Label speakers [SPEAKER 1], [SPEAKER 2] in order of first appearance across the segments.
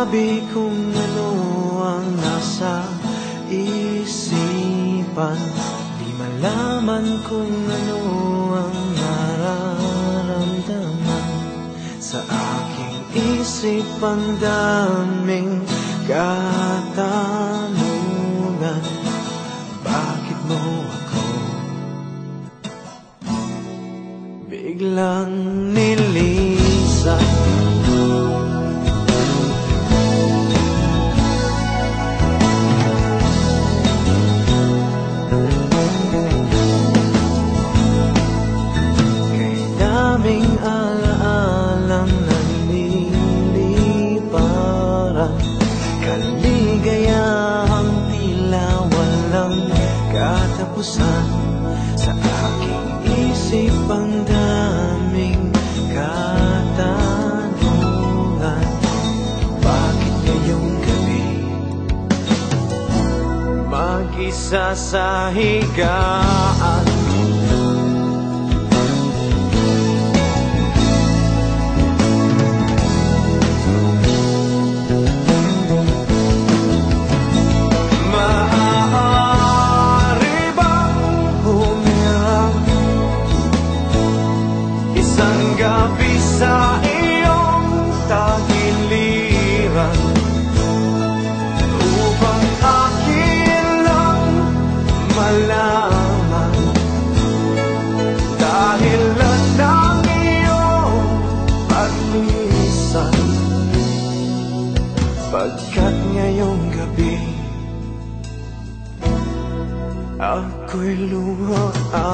[SPEAKER 1] masabi kung ano ang nasa isipan. Di malaman kung ano ang nararamdaman. Sa aking isip ang daming katanungan. Bakit mo ako biglang nilisan? Kay daming alaalang nanliliparan, kaligayahang tila walang katapusan. Sa aking isip ang daming katanungan. Bakit ngayong gabi mag-isa sa higaan? Isang gabi sa iyong tagiliran upang akin lang malaman dahilan ng iyong paglisan. Pagkat ngayong gabi ako'y luha.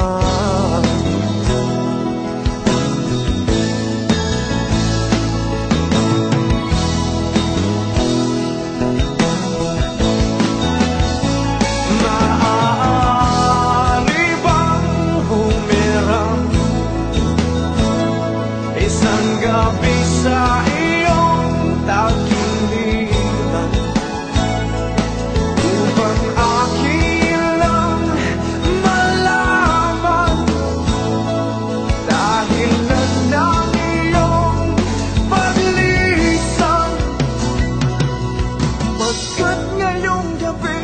[SPEAKER 1] Isang gabi sa iyong tagiliran upang akin lang malaman dahilan ng iyong paglisan. Pagkat ngayong gabi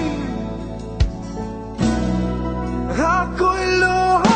[SPEAKER 1] ako'y luha.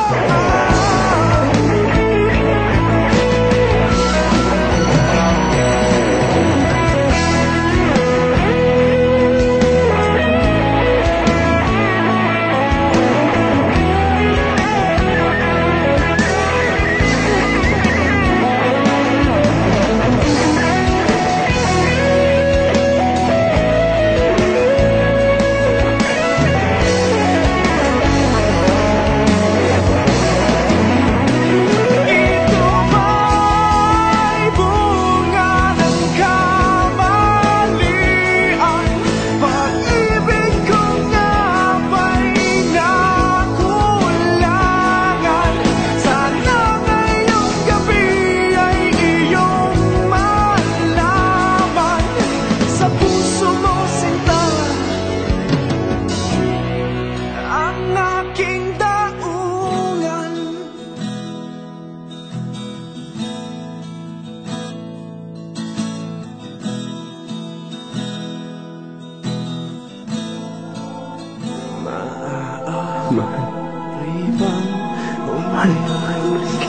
[SPEAKER 2] Mahal.
[SPEAKER 1] Mahal.